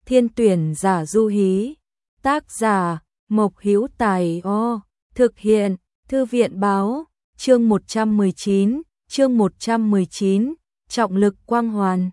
Thiên tuyển giả du hí. Tác giả Mộc Hữu Tài. Thực hiện Thư viện báo. Chương 119, trọng lực quang hoàn.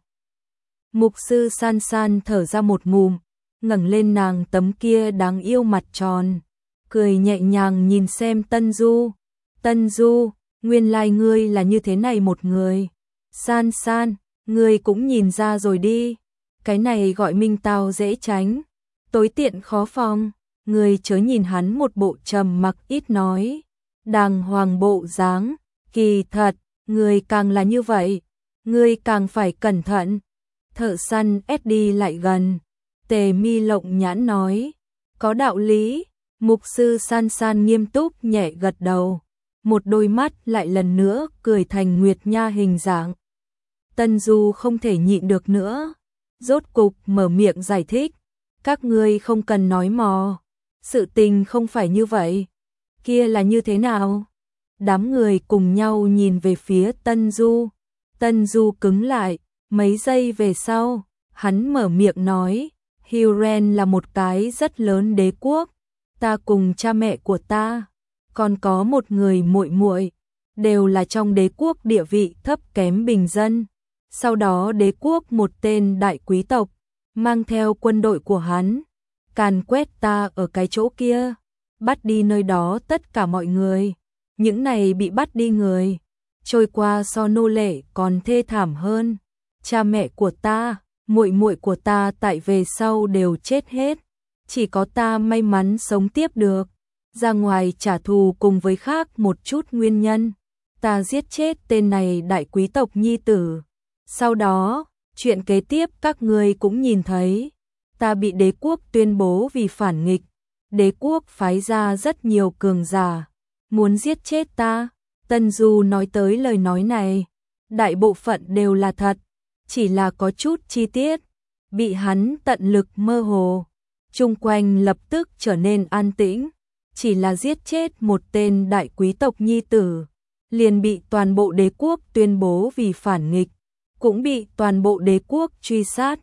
Mục sư San San thở ra một ngụm, ngẩng lên nàng tấm kia đáng yêu mặt tròn, cười nhẹ nhàng nhìn xem Tân Du. Tân Du, nguyên lai ngươi là như thế này một người. San San, ngươi cũng nhìn ra rồi đi. Cái này gọi Minh Tao dễ tránh, tối tiện khó phòng. Ngươi chớ nhìn hắn một bộ trầm mặc ít nói, đàng hoàng bộ dáng, kỳ thật, ngươi càng là như vậy, ngươi càng phải cẩn thận. Thợ săn Eddie lại gần, Tề Mi lộng nhãn nói, có đạo lý. Mục sư San San nghiêm túc nhẹ gật đầu, một đôi mắt lại lần nữa cười thành nguyệt nha hình dạng. Tân Du không thể nhịn được nữa, rốt cục mở miệng giải thích, các ngươi không cần nói mò, sự tình không phải như vậy. Kia là như thế nào? Đám người cùng nhau nhìn về phía Tân Du. Tân Du cứng lại, mấy giây về sau, hắn mở miệng nói, Huren là một cái rất lớn đế quốc, ta cùng cha mẹ của ta, còn có một người muội muội, đều là trong đế quốc địa vị thấp kém bình dân. Sau đó đế quốc một tên đại quý tộc, mang theo quân đội của hắn, càn quét ta ở cái chỗ kia, bắt đi nơi đó tất cả mọi người. Những này bị bắt đi người, trôi qua so nô lệ còn thê thảm hơn. Cha mẹ của ta, muội muội của ta tại về sau đều chết hết, chỉ có ta may mắn sống tiếp được. Ra ngoài trả thù cùng với khác một chút nguyên nhân, ta giết chết tên này đại quý tộc nhi tử. Sau đó, chuyện kế tiếp các ngươi cũng nhìn thấy, ta bị đế quốc tuyên bố vì phản nghịch, đế quốc phái ra rất nhiều cường giả, muốn giết chết ta. Tân Du nói tới lời nói này, đại bộ phận đều là thật, chỉ là có chút chi tiết bị hắn tận lực mơ hồ. Chung quanh lập tức trở nên an tĩnh, chỉ là giết chết một tên đại quý tộc nhi tử, liền bị toàn bộ đế quốc tuyên bố vì phản nghịch, cũng bị toàn bộ đế quốc truy sát.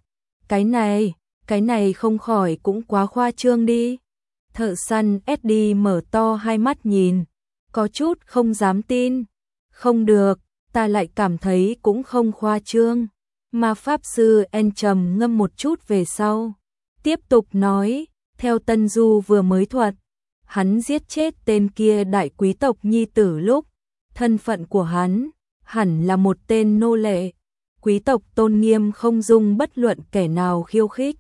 Cái này không khỏi cũng quá khoa trương đi. Thợ săn Eddie mở to hai mắt nhìn, có chút không dám tin. Không được, ta lại cảm thấy cũng không khoa trương. Ma pháp sư En trầm ngâm một chút về sau, tiếp tục nói, theo Tân Du vừa mới thuật, hắn giết chết tên kia đại quý tộc nhi tử lúc, thân phận của hắn hẳn là một tên nô lệ. Quý tộc tôn nghiêm không dung bất luận kẻ nào khiêu khích.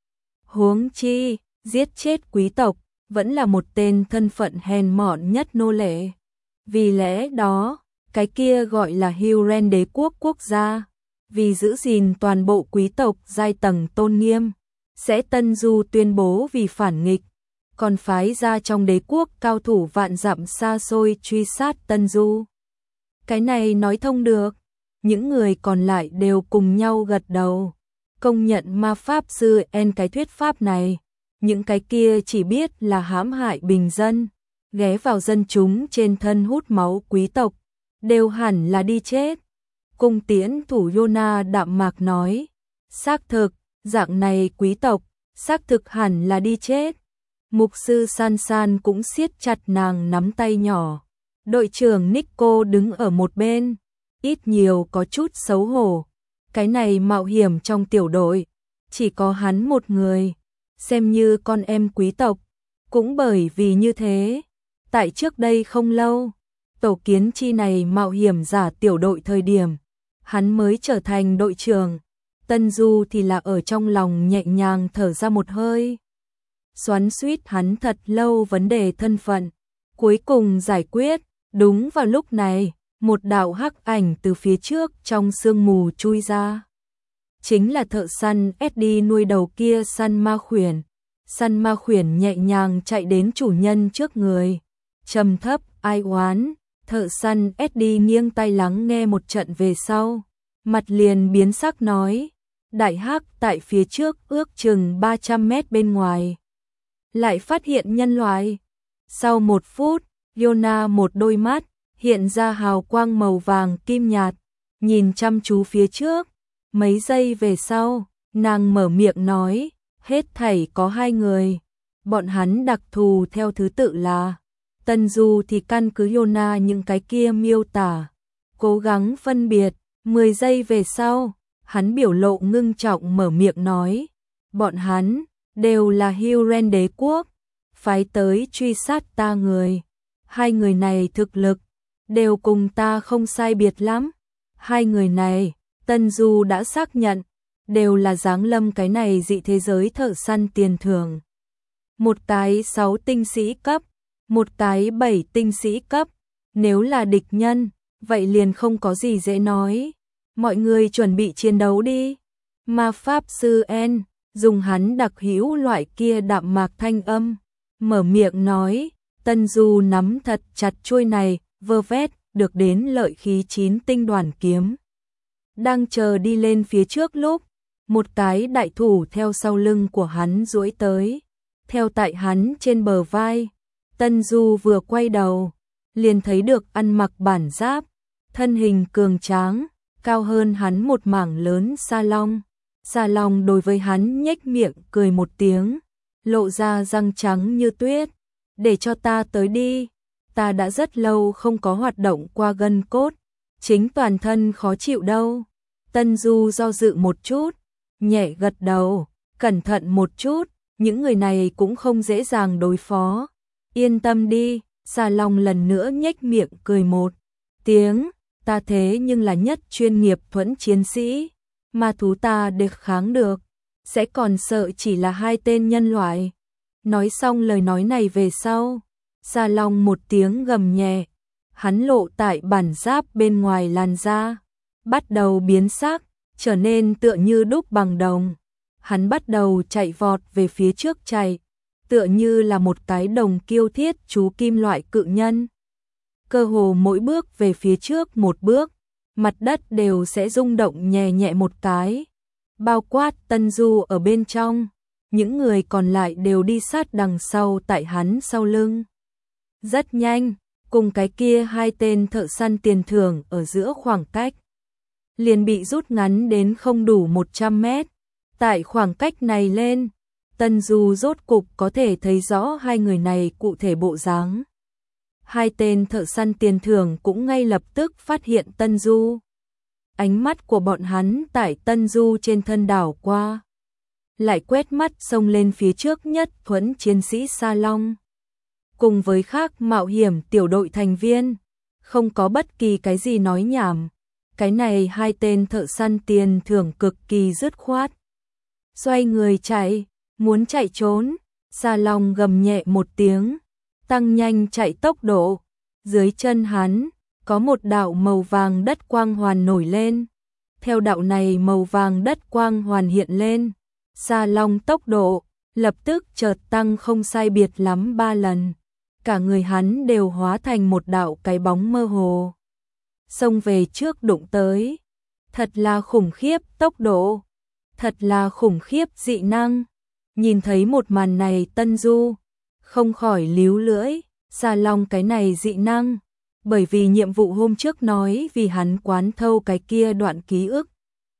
Huống chi, giết chết quý tộc vẫn là một tên thân phận hèn mọn nhất nô lệ. Vì lẽ đó, cái kia gọi là Huren đế quốc quốc gia, vì giữ gìn toàn bộ quý tộc giai tầng tôn nghiêm, sẽ Tân Du tuyên bố vì phản nghịch, còn phái ra trong đế quốc cao thủ vạn dặm xa xôi truy sát Tân Du. Cái này nói thông được. Những người còn lại đều cùng nhau gật đầu, công nhận ma pháp sư En cái thuyết pháp này. Những cái kia chỉ biết là hãm hại bình dân, ghé vào dân chúng trên thân hút máu quý tộc, đều hẳn là đi chết. Cung tiễn thủ Yona đạm mạc nói, xác thực, dạng này quý tộc, xác thực hẳn là đi chết. Mục sư San San cũng siết chặt nàng nắm tay nhỏ. Đội trưởng Nico đứng ở một bên, ít nhiều có chút xấu hổ. Cái này mạo hiểm trong tiểu đội, chỉ có hắn một người, xem như con em quý tộc. Cũng bởi vì như thế, tại trước đây không lâu, tổ kiến chi này mạo hiểm giả tiểu đội thời điểm, hắn mới trở thành đội trưởng. Tân Du thì là ở trong lòng nhẹ nhàng thở ra một hơi. Xoắn xuýt hắn thật lâu vấn đề thân phận, cuối cùng giải quyết. Đúng vào lúc này, một đạo hắc ảnh từ phía trước trong sương mù chui ra. Chính là thợ săn Eddie nuôi đầu kia săn ma khuyển. Săn ma khuyển nhẹ nhàng chạy đến chủ nhân trước người, trầm thấp ai oán. Thợ săn Eddie nghiêng tai lắng nghe một trận về sau, mặt liền biến sắc nói, đại hắc tại phía trước ước chừng 300 mét bên ngoài, lại phát hiện nhân loại. Sau 1 phút, Yona một đôi mắt hiện ra hào quang màu vàng kim nhạt, nhìn chăm chú phía trước. Mấy giây về sau, nàng mở miệng nói, Hết thảy có 2 người, bọn hắn đặc thù theo thứ tự là Tân Du thì căn cứ Yona những cái kia miêu tả, cố gắng phân biệt. 10 giây về sau, hắn biểu lộ ngưng trọng mở miệng nói, bọn hắn đều là Huron đế quốc, phái tới truy sát ta người. 2 người này thực lực đều cùng ta không sai biệt lắm. 2 người này, Tân Du đã xác nhận, đều là giáng lâm cái này dị thế giới thợ săn tiền thưởng. Một cái 6 tinh sĩ cấp, một cái 7 tinh sĩ cấp, nếu là địch nhân, vậy liền không có gì dễ nói. Mọi người chuẩn bị chiến đấu đi. Ma Pháp Sư En dùng hắn đặc hữu loại kia đạm mạc thanh âm, mở miệng nói, Tân Du nắm thật chặt chuôi này, vơ vét, được đến lợi khí 9 tinh đoàn kiếm. Đang chờ đi lên phía trước lúc, một cái đại thủ theo sau lưng của hắn duỗi tới, theo tại hắn trên bờ vai. Tân Du vừa quay đầu, liền thấy được ăn mặc bản giáp, thân hình cường tráng, cao hơn hắn một mảng lớn Sa Long. Sa Long đối với hắn nhếch miệng cười một tiếng, lộ ra răng trắng như tuyết, để cho ta tới đi, ta đã rất lâu không có hoạt động qua gân cốt, chính toàn thân khó chịu đâu. Tân Du do dự một chút, nhẹ gật đầu, cẩn thận một chút, những người này cũng không dễ dàng đối phó. Yên tâm đi, Sa Long lần nữa nhếch miệng cười một tiếng, ta thế nhưng là nhất chuyên nghiệp thuẫn chiến sĩ, ma thú ta địch kháng được, sẽ còn sợ chỉ là 2 tên nhân loại. Nói xong lời nói này về sau, Sa Long một tiếng gầm nhẹ, hắn lộ tại bản giáp bên ngoài làn da, bắt đầu biến sắc, trở nên tựa như đúc bằng đồng. Hắn bắt đầu chạy vọt về phía trước chạy, tựa như là một cái đồng kiêu thiết chú kim loại cự nhân. Cơ hồ mỗi bước về phía trước một bước, mặt đất đều sẽ rung động nhẹ nhẹ một cái, bao quát Tân Du ở bên trong, những người còn lại đều đi sát đằng sau tại hắn sau lưng. Rất nhanh, cùng cái kia 2 tên thợ săn tiền thưởng ở giữa khoảng cách liền bị rút ngắn đến không đủ 100 mét. Tại khoảng cách này lên, Tân Du rốt cục có thể thấy rõ 2 người này cụ thể bộ dáng. 2 tên thợ săn tiền thưởng cũng ngay lập tức phát hiện Tân Du. Ánh mắt của bọn hắn tại Tân Du trên thân đảo qua, lại quét mắt xông lên phía trước nhất thuẫn chiến sĩ Sa Long. Cùng với khác mạo hiểm tiểu đội thành viên, không có bất kỳ cái gì nói nhảm. Cái này 2 tên thợ săn tiền thưởng cực kỳ dứt khoát. Xoay người chạy, muốn chạy trốn, Sa Long gầm nhẹ một tiếng, tăng nhanh chạy tốc độ. Dưới chân hắn, có một đạo màu vàng đất quang hoàn nổi lên. Theo đạo này màu vàng đất quang hoàn hiện lên, Sa Long tốc độ lập tức chợt tăng không sai biệt lắm 3 lần. Cả người hắn đều hóa thành một đạo cái bóng mơ hồ, xông về trước đụng tới. Thật là khủng khiếp tốc độ, thật là khủng khiếp dị năng. Nhìn thấy một màn này Tân Du không khỏi líu lưỡi, Sa Long cái này dị năng, bởi vì nhiệm vụ hôm trước nói vì hắn quán thâu cái kia đoạn ký ức.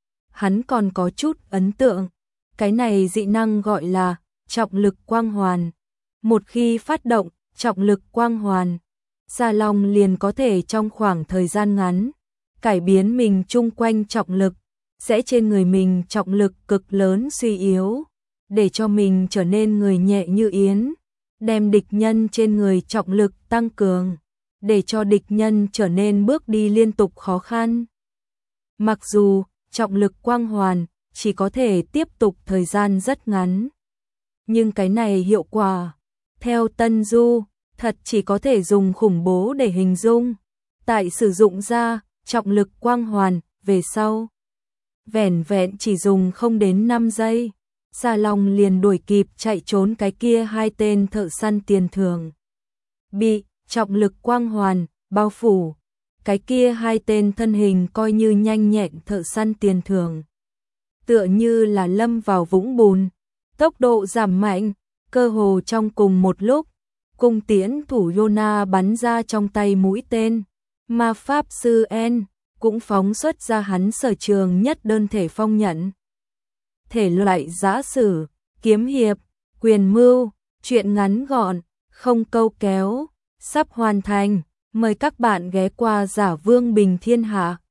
Hắn còn có chút ấn tượng, cái này dị năng gọi là trọng lực quang hoàn. Một khi phát động trọng lực quang hoàn, Sa Long liền có thể trong khoảng thời gian ngắn cải biến mình chung quanh trọng lực, sẽ trên người mình trọng lực cực lớn suy yếu, để cho mình trở nên người nhẹ như yến, đem địch nhân trên người trọng lực tăng cường, để cho địch nhân trở nên bước đi liên tục khó khăn. Mặc dù trọng lực quang hoàn chỉ có thể tiếp tục thời gian rất ngắn, nhưng cái này hiệu quả, theo Tân Du, thật chỉ có thể dùng khủng bố để hình dung. Tại sử dụng ra trọng lực quang hoàn về sau, vẻn vẹn chỉ dùng không đến 5 giây, Sa Long liền đuổi kịp chạy trốn cái kia 2 tên thợ săn tiền thưởng. Bị trọng lực quang hoàn bao phủ, cái kia 2 tên thân hình coi như nhanh nhẹn thợ săn tiền thưởng, tựa như là lâm vào vũng bùn, tốc độ giảm mạnh, cơ hồ trong cùng một lúc, cung tiễn thủ Yona bắn ra trong tay mũi tên, Ma Pháp Sư En cũng phóng xuất ra hắn sở trường nhất đơn thể phong nhận. Thể loại giã sử, kiếm hiệp, quyền mưu, truyện ngắn gọn, không câu kéo, sắp hoàn thành. Mời các bạn ghé qua Giả Vương Bình Thiên Hạ.